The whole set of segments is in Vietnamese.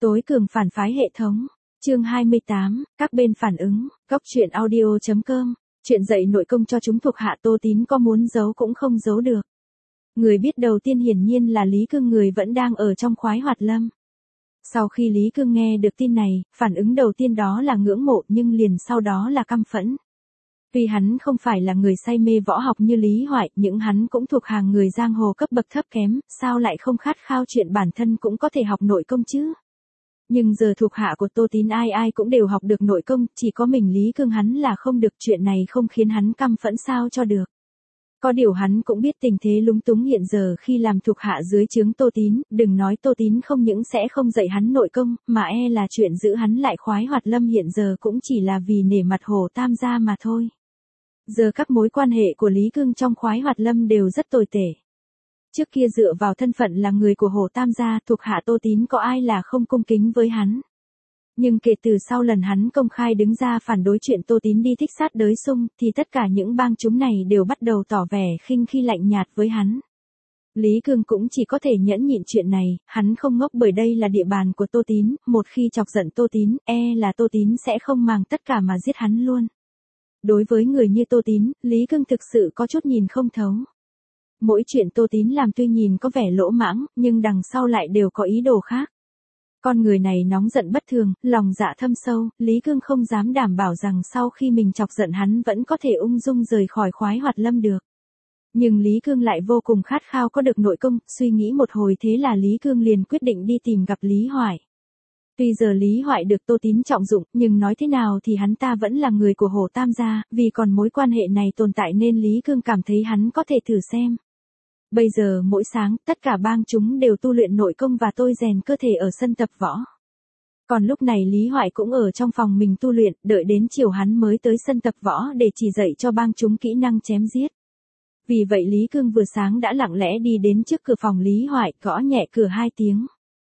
Tối cường phản phái hệ thống. Chương 28, các bên phản ứng. Góc truyện audio.com. Chuyện dạy nội công cho chúng thuộc hạ Tô Tín có muốn giấu cũng không giấu được. Người biết đầu tiên hiển nhiên là Lý Cương, người vẫn đang ở trong khoái hoạt lâm. Sau khi Lý Cương nghe được tin này, phản ứng đầu tiên đó là ngưỡng mộ, nhưng liền sau đó là căm phẫn. Tuy hắn không phải là người say mê võ học như Lý Hoại, nhưng hắn cũng thuộc hàng người giang hồ cấp bậc thấp kém, sao lại không khát khao chuyện bản thân cũng có thể học nội công chứ? Nhưng giờ thuộc hạ của Tô Tín ai ai cũng đều học được nội công, chỉ có mình Lý Cương hắn là không được, chuyện này không khiến hắn căm phẫn sao cho được. Có điều hắn cũng biết tình thế lúng túng hiện giờ khi làm thuộc hạ dưới trướng Tô Tín, đừng nói Tô Tín không những sẽ không dạy hắn nội công, mà là chuyện giữ hắn lại khoái hoạt lâm hiện giờ cũng chỉ là vì nể mặt Hồ Tam gia mà thôi. Giờ các mối quan hệ của Lý Cương trong khoái hoạt lâm đều rất tồi tệ. Trước kia dựa vào thân phận là người của Hồ Tam gia, thuộc hạ Tô Tín có ai là không cung kính với hắn. Nhưng kể từ sau lần hắn công khai đứng ra phản đối chuyện Tô Tín đi thích sát đới Sung, thì tất cả những bang chúng này đều bắt đầu tỏ vẻ khinh khi lạnh nhạt với hắn. Lý Cương cũng chỉ có thể nhẫn nhịn chuyện này, hắn không ngốc bởi đây là địa bàn của Tô Tín, một khi chọc giận Tô Tín, là Tô Tín sẽ không màng tất cả mà giết hắn luôn. Đối với người như Tô Tín, Lý Cương thực sự có chút nhìn không thấu. Mỗi chuyện Tô Tín làm tuy nhìn có vẻ lỗ mãng, nhưng đằng sau lại đều có ý đồ khác. Con người này nóng giận bất thường, lòng dạ thâm sâu, Lý Cương không dám đảm bảo rằng sau khi mình chọc giận hắn vẫn có thể ung dung rời khỏi khoái hoạt lâm được. Nhưng Lý Cương lại vô cùng khát khao có được nội công, suy nghĩ một hồi thế là Lý Cương liền quyết định đi tìm gặp Lý Hoại. Tuy giờ Lý Hoại được Tô Tín trọng dụng, nhưng nói thế nào thì hắn ta vẫn là người của Hồ Tam gia, vì còn mối quan hệ này tồn tại nên Lý Cương cảm thấy hắn có thể thử xem. Bây giờ mỗi sáng, tất cả bang chúng đều tu luyện nội công và tôi rèn cơ thể ở sân tập võ. Còn lúc này Lý Hoại cũng ở trong phòng mình tu luyện, đợi đến chiều hắn mới tới sân tập võ để chỉ dạy cho bang chúng kỹ năng chém giết. Vì vậy Lý Cương vừa sáng đã lặng lẽ đi đến trước cửa phòng Lý Hoại, gõ nhẹ cửa 2 tiếng.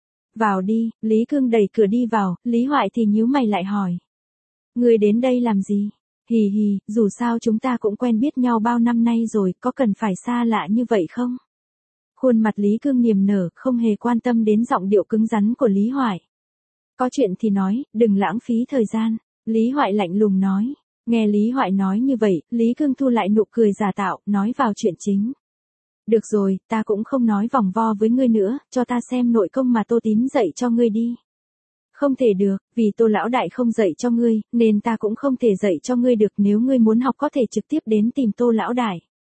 Vào đi, Lý Cương đẩy cửa đi vào, Lý Hoại thì nhíu mày lại hỏi. Người đến đây làm gì? Hì hì, dù sao chúng ta cũng quen biết nhau bao năm nay rồi, có cần phải xa lạ như vậy không? Khuôn mặt Lý Cương niềm nở, không hề quan tâm đến giọng điệu cứng rắn của Lý Hoại. Có chuyện thì nói, đừng lãng phí thời gian. Lý Hoại lạnh lùng nói. Nghe Lý Hoại nói như vậy, Lý Cương thu lại nụ cười giả tạo, nói vào chuyện chính. Được rồi, ta cũng không nói vòng vo với ngươi nữa, cho ta xem nội công mà Tô Tín dạy cho ngươi đi. Không thể được, vì Tô lão đại không dạy cho ngươi, nên ta cũng không thể dạy cho ngươi được, nếu ngươi muốn học có thể trực tiếp đến tìm Tô lão đại.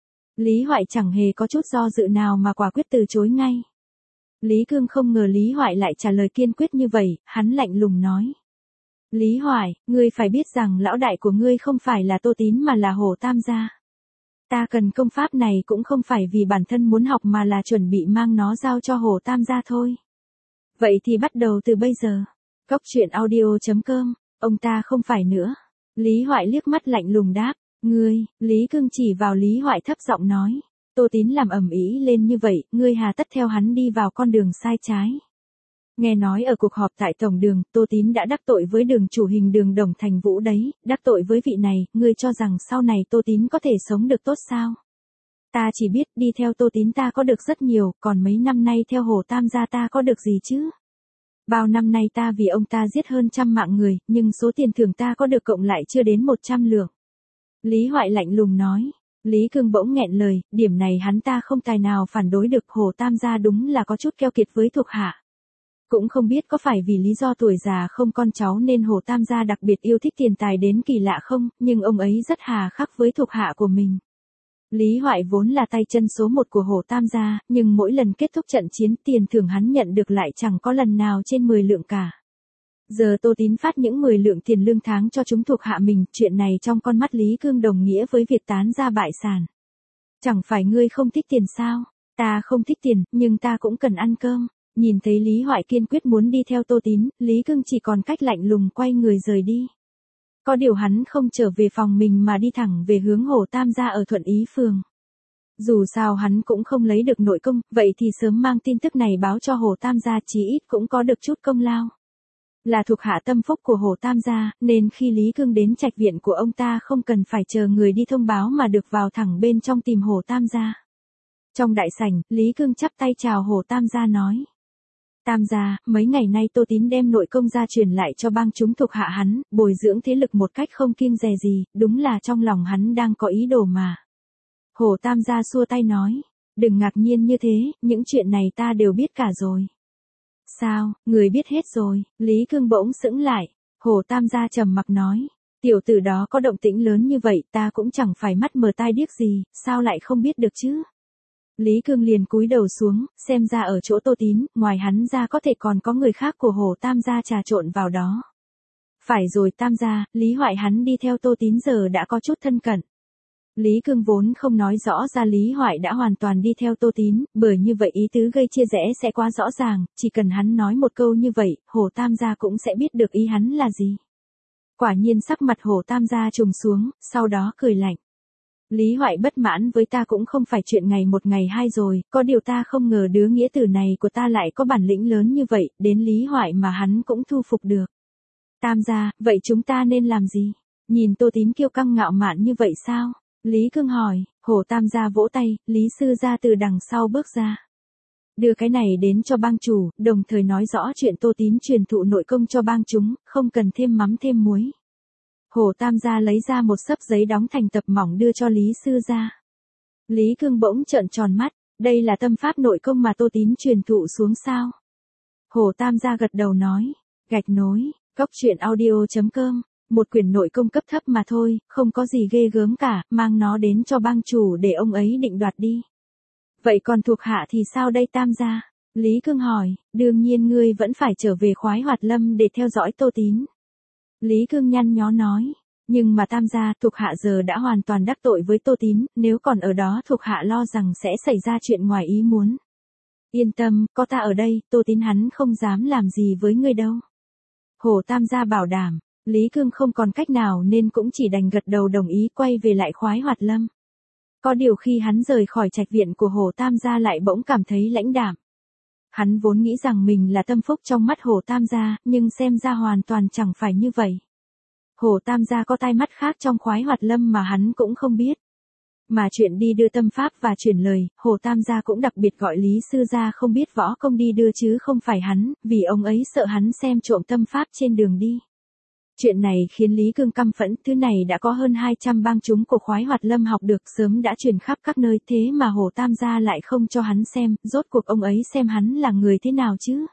Lý Hoại chẳng hề có chút do dự nào mà quả quyết từ chối ngay. Lý Cương không ngờ Lý Hoại lại trả lời kiên quyết như vậy, hắn lạnh lùng nói. Lý Hoại, ngươi phải biết rằng lão đại của ngươi không phải là Tô Tín mà là Hồ Tam gia. Ta cần công pháp này cũng không phải vì bản thân muốn học mà là chuẩn bị mang nó giao cho Hồ Tam gia thôi. Vậy thì bắt đầu từ bây giờ. Góc truyện audio.com, ông ta không phải nữa. Lý Hoại liếc mắt lạnh lùng đáp, ngươi, Lý Cương chỉ vào Lý Hoại thấp giọng nói. Tô Tín làm ầm ĩ lên như vậy, ngươi hà tất theo hắn đi vào con đường sai trái. Nghe nói ở cuộc họp tại Tổng đường, Tô Tín đã đắc tội với đường chủ Hình Đường Đồng Thành Vũ đấy, đắc tội với vị này, ngươi cho rằng sau này Tô Tín có thể sống được tốt sao? Ta chỉ biết đi theo Tô Tín ta có được rất nhiều, còn mấy năm nay theo Hồ Tam gia ta có được gì chứ? Bao năm nay ta vì ông ta giết hơn 100 mạng người, nhưng số tiền thưởng ta có được cộng lại chưa đến 100 lượng. Lý Hoại lạnh lùng nói. Lý Cương bỗng nghẹn lời, điểm này hắn ta không tài nào phản đối được, Hồ Tam gia đúng là có chút keo kiệt với thuộc hạ. Cũng không biết có phải vì lý do tuổi già không con cháu nên Hồ Tam gia đặc biệt yêu thích tiền tài đến kỳ lạ không, nhưng ông ấy rất hà khắc với thuộc hạ của mình. Lý Hoại vốn là tay chân số 1 của Hồ Tam gia, nhưng mỗi lần kết thúc trận chiến tiền thưởng hắn nhận được lại chẳng có lần nào trên 10 lượng cả. Giờ Tô Tín phát những 10 lượng tiền lương tháng cho chúng thuộc hạ mình, chuyện này trong con mắt Lý Cương đồng nghĩa với việc tán ra bại sản. Chẳng phải ngươi không thích tiền sao? Ta không thích tiền, nhưng ta cũng cần ăn cơm. Nhìn thấy Lý Hoại kiên quyết muốn đi theo Tô Tín, Lý Cương chỉ còn cách lạnh lùng quay người rời đi. Có điều hắn không trở về phòng mình mà đi thẳng về hướng Hồ Tam gia ở Thuận Ý phường. Dù sao hắn cũng không lấy được nội công, vậy thì sớm mang tin tức này báo cho Hồ Tam gia chí ít cũng có được chút công lao. Là thuộc hạ tâm phúc của Hồ Tam gia, nên khi Lý Cương đến trạch viện của ông ta không cần phải chờ người đi thông báo mà được vào thẳng bên trong tìm Hồ Tam gia. Trong đại sảnh, Lý Cương chắp tay chào Hồ Tam gia nói. Tam gia, mấy ngày nay Tô Tín đem nội công gia truyền lại cho bang chúng thuộc hạ hắn, bồi dưỡng thế lực một cách không kiêng dè gì, đúng là trong lòng hắn đang có ý đồ mà. Hồ Tam gia xua tay nói, đừng ngạc nhiên như thế, những chuyện này ta đều biết cả rồi. Sao, người biết hết rồi? Lý Cương bỗng sững lại. Hồ Tam gia trầm mặc nói, tiểu tử đó có động tĩnh lớn như vậy, ta cũng chẳng phải mắt mờ tai điếc gì, sao lại không biết được chứ? Lý Cương liền cúi đầu xuống, xem ra ở chỗ Tô Tín, ngoài hắn ra có thể còn có người khác của Hồ Tam gia trà trộn vào đó. Phải rồi Tam gia, Lý Hoại hắn đi theo Tô Tín giờ đã có chút thân cận. Lý Cương vốn không nói rõ ra Lý Hoại đã hoàn toàn đi theo Tô Tín, bởi như vậy ý tứ gây chia rẽ sẽ quá rõ ràng, chỉ cần hắn nói một câu như vậy, Hồ Tam gia cũng sẽ biết được ý hắn là gì. Quả nhiên sắc mặt Hồ Tam gia trùng xuống, sau đó cười lạnh. Lý Hoại bất mãn với ta cũng không phải chuyện ngày một ngày hai rồi, có điều ta không ngờ đứa nghĩa tử này của ta lại có bản lĩnh lớn như vậy, đến Lý Hoại mà hắn cũng thu phục được. Tam gia, vậy chúng ta nên làm gì? Nhìn Tô Tín kiêu căng ngạo mạn như vậy sao? Lý Cương hỏi, Hồ Tam gia vỗ tay, Lý sư gia từ đằng sau bước ra. Đưa cái này đến cho bang chủ, đồng thời nói rõ chuyện Tô Tín truyền thụ nội công cho bang chúng, không cần thêm mắm thêm muối. Hồ Tam gia lấy ra một xấp giấy đóng thành tập mỏng đưa cho Lý sư gia. Lý Cương bỗng trợn tròn mắt, đây là tâm pháp nội công mà Tô Tín truyền thụ xuống sao? Hồ Tam gia gật đầu nói, gạch nối, coctruyện.audio.com, một quyển nội công cấp thấp mà thôi, không có gì ghê gớm cả, mang nó đến cho bang chủ để ông ấy định đoạt đi. Vậy còn thuộc hạ thì sao đây Tam gia? Lý Cương hỏi, đương nhiên ngươi vẫn phải trở về Khoái Hoạt Lâm để theo dõi Tô Tín. Lý Cương nhăn nhó nói, nhưng mà Tam gia, thuộc hạ giờ đã hoàn toàn đắc tội với Tô Tín, nếu còn ở đó thuộc hạ lo rằng sẽ xảy ra chuyện ngoài ý muốn. Yên tâm, có ta ở đây, Tô Tín hắn không dám làm gì với ngươi đâu. Hồ Tam gia bảo đảm, Lý Cương không còn cách nào nên cũng chỉ đành gật đầu đồng ý quay về lại Khoái Hoạt Lâm. Có điều khi hắn rời khỏi trạch viện của Hồ Tam gia lại bỗng cảm thấy lãnh đạm. Hắn vốn nghĩ rằng mình là tâm phúc trong mắt Hồ Tam gia, nhưng xem ra hoàn toàn chẳng phải như vậy. Hồ Tam gia có tai mắt khác trong Khoái Hoạt Lâm mà hắn cũng không biết. Mà chuyện đi đưa tâm pháp và chuyển lời, Hồ Tam gia cũng đặc biệt gọi Lý sư gia không biết võ công đi đưa chứ không phải hắn, vì ông ấy sợ hắn xem trộm tâm pháp trên đường đi. Chuyện này khiến Lý Cương căm phẫn, thứ này đã có hơn 200 bang chúng của Khoái Hoạt Lâm học được sớm đã truyền khắp các nơi, thế mà Hồ Tam gia lại không cho hắn xem, rốt cuộc ông ấy xem hắn là người thế nào chứ?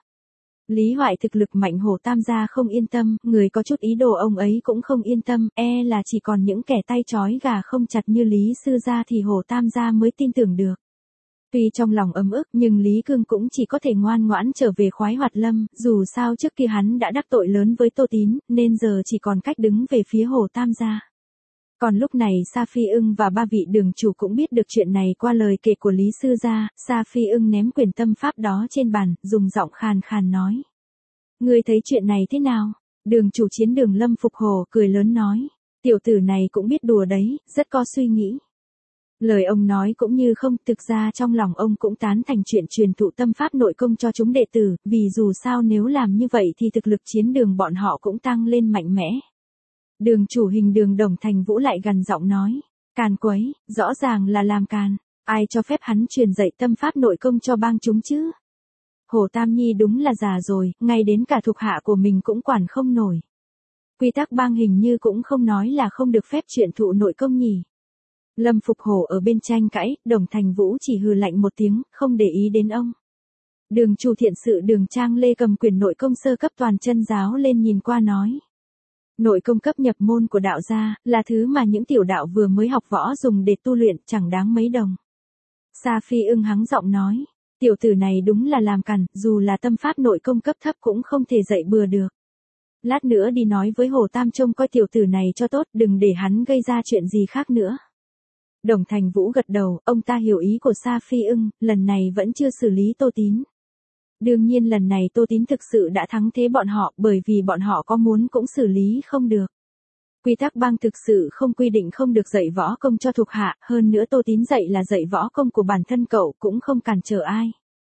Lý Hoại thực lực mạnh Hồ Tam gia không yên tâm, người có chút ý đồ ông ấy cũng không yên tâm, là chỉ còn những kẻ tay trói gà không chặt như Lý sư gia thì Hồ Tam gia mới tin tưởng được. Tuy trong lòng ấm ức nhưng Lý Cương cũng chỉ có thể ngoan ngoãn trở về Khoái Hoạt Lâm, dù sao trước kia hắn đã đắc tội lớn với Tô Tín, nên giờ chỉ còn cách đứng về phía Hồ Tam gia. Còn lúc này Sa Phi Ưng và ba vị đường chủ cũng biết được chuyện này qua lời kể của Lý sư gia, Sa Phi Ưng ném quyển tâm pháp đó trên bàn, dùng giọng khàn khàn nói. Ngươi thấy chuyện này thế nào? Đường chủ Chiến Đường Lâm Phục Hồ cười lớn nói. Tiểu tử này cũng biết đùa đấy, rất có suy nghĩ. Lời ông nói cũng như không, thực ra trong lòng ông cũng tán thành chuyện truyền thụ tâm pháp nội công cho chúng đệ tử, vì dù sao nếu làm như vậy thì thực lực chiến đường bọn họ cũng tăng lên mạnh mẽ. Đường chủ Hình Đường Đồng Thành Vũ lại gằn giọng nói, càn quấy, rõ ràng là làm càn, ai cho phép hắn truyền dạy tâm pháp nội công cho bang chúng chứ? Hồ Tam Nhi đúng là già rồi, ngay đến cả thuộc hạ của mình cũng quản không nổi. Quy tắc bang hình như cũng không nói là không được phép truyền thụ nội công nhỉ. Lâm Phục Hổ ở bên tranh cãi, Đồng Thành Vũ chỉ hừ lạnh một tiếng, không để ý đến ông. Đường chủ thiện sự Đường Trang Lê cầm quyền nội công sơ cấp toàn chân giáo lên nhìn qua nói. Nội công cấp nhập môn của đạo gia, là thứ mà những tiểu đạo vừa mới học võ dùng để tu luyện, chẳng đáng mấy đồng. Sa Phi Ưng hắng giọng nói, tiểu tử này đúng là làm cằn, dù là tâm pháp nội công cấp thấp cũng không thể dạy bừa được. Lát nữa đi nói với Hồ Tam trông coi tiểu tử này cho tốt, đừng để hắn gây ra chuyện gì khác nữa. Đồng Thành Vũ gật đầu, ông ta hiểu ý của Sa Phi Ưng, lần này vẫn chưa xử lý Tô Tín. Đương nhiên lần này Tô Tín thực sự đã thắng thế bọn họ, bởi vì bọn họ có muốn cũng xử lý không được. Quy tắc bang thực sự không quy định không được dạy võ công cho thuộc hạ, hơn nữa Tô Tín dạy là dạy võ công của bản thân cậu, cũng không cản trở ai.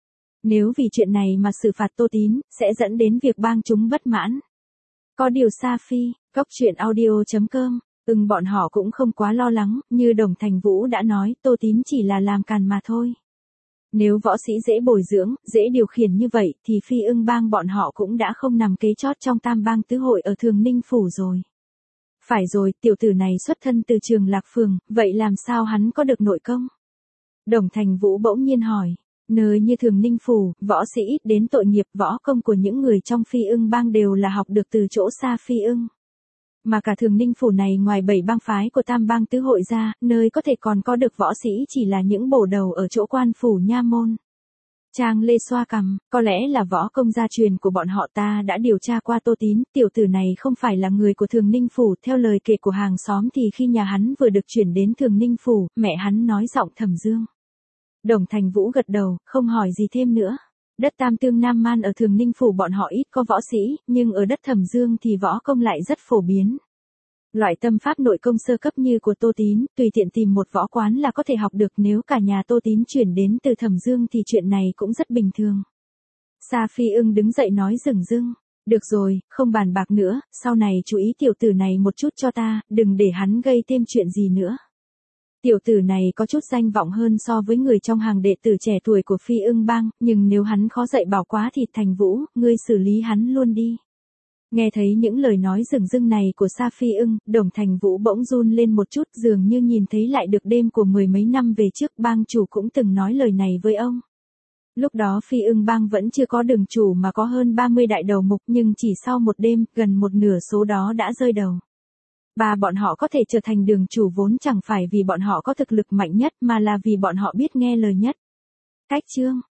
Nếu vì chuyện này mà xử phạt Tô Tín, sẽ dẫn đến việc bang chúng bất mãn. Có điều Sa Phi, coctruyện.audio.com, bọn họ cũng không quá lo lắng, như Đồng Thành Vũ đã nói, Tô Tín chỉ là làm càn mà thôi. Nếu võ sĩ dễ bồi dưỡng, dễ điều khiển như vậy thì Phi Ưng bang bọn họ cũng đã không nằm kế chót trong tam bang tứ hội ở Thường Ninh Phủ rồi. Phải rồi, tiểu tử này xuất thân từ Trường Lạc Phường, vậy làm sao hắn có được nội công? Đồng Thành Vũ bỗng nhiên hỏi. Nơi như Thường Ninh Phủ, võ sĩ ít đến tội nghiệp, võ công của những người trong Phi Ưng bang đều là học được từ chỗ xa Phi Ưng. Mà cả Thường Ninh Phủ này ngoài 7 bang phái của tam bang tứ hội ra, nơi có thể còn có được võ sĩ chỉ là những bổ đầu ở chỗ quan phủ nha môn. Trang Lê xoa cằm, có lẽ là võ công gia truyền của bọn họ, ta đã điều tra qua Tô Tín, tiểu tử này không phải là người của Thường Ninh Phủ, theo lời kể của hàng xóm thì khi nhà hắn vừa được chuyển đến Thường Ninh Phủ, mẹ hắn nói giọng trầm dương. Đồng Thành Vũ gật đầu, không hỏi gì thêm nữa. Đất Tam Tương Nam Man ở Thường Ninh Phủ bọn họ ít có võ sĩ, nhưng ở đất Thẩm Dương thì võ công lại rất phổ biến. Loại tâm pháp nội công sơ cấp như của Tô Tín, tùy tiện tìm một võ quán là có thể học được, nếu cả nhà Tô Tín chuyển đến từ Thẩm Dương thì chuyện này cũng rất bình thường. Sa Phi Ưng đứng dậy nói dửng dưng. Được rồi, không bàn bạc nữa, sau này chú ý tiểu tử này một chút cho ta, đừng để hắn gây thêm chuyện gì nữa. Tiểu tử này có chút danh vọng hơn so với người trong hàng đệ tử trẻ tuổi của Phi Ưng bang, nhưng nếu hắn khó dạy bảo quá thì Thành Vũ, ngươi xử lý hắn luôn đi. Nghe thấy những lời nói dửng dưng này của Sa Phi Ưng, Đồng Thành Vũ bỗng run lên một chút, dường như nhìn thấy lại được đêm của mười mấy năm về trước, bang chủ cũng từng nói lời này với ông. Lúc đó Phi Ưng bang vẫn chưa có đường chủ mà có hơn 30 đại đầu mục, nhưng chỉ sau một đêm, gần một nửa số đó đã rơi đầu. Bọn họ có thể trở thành đường chủ vốn chẳng phải vì bọn họ có thực lực mạnh nhất mà là vì bọn họ biết nghe lời nhất. Cách chương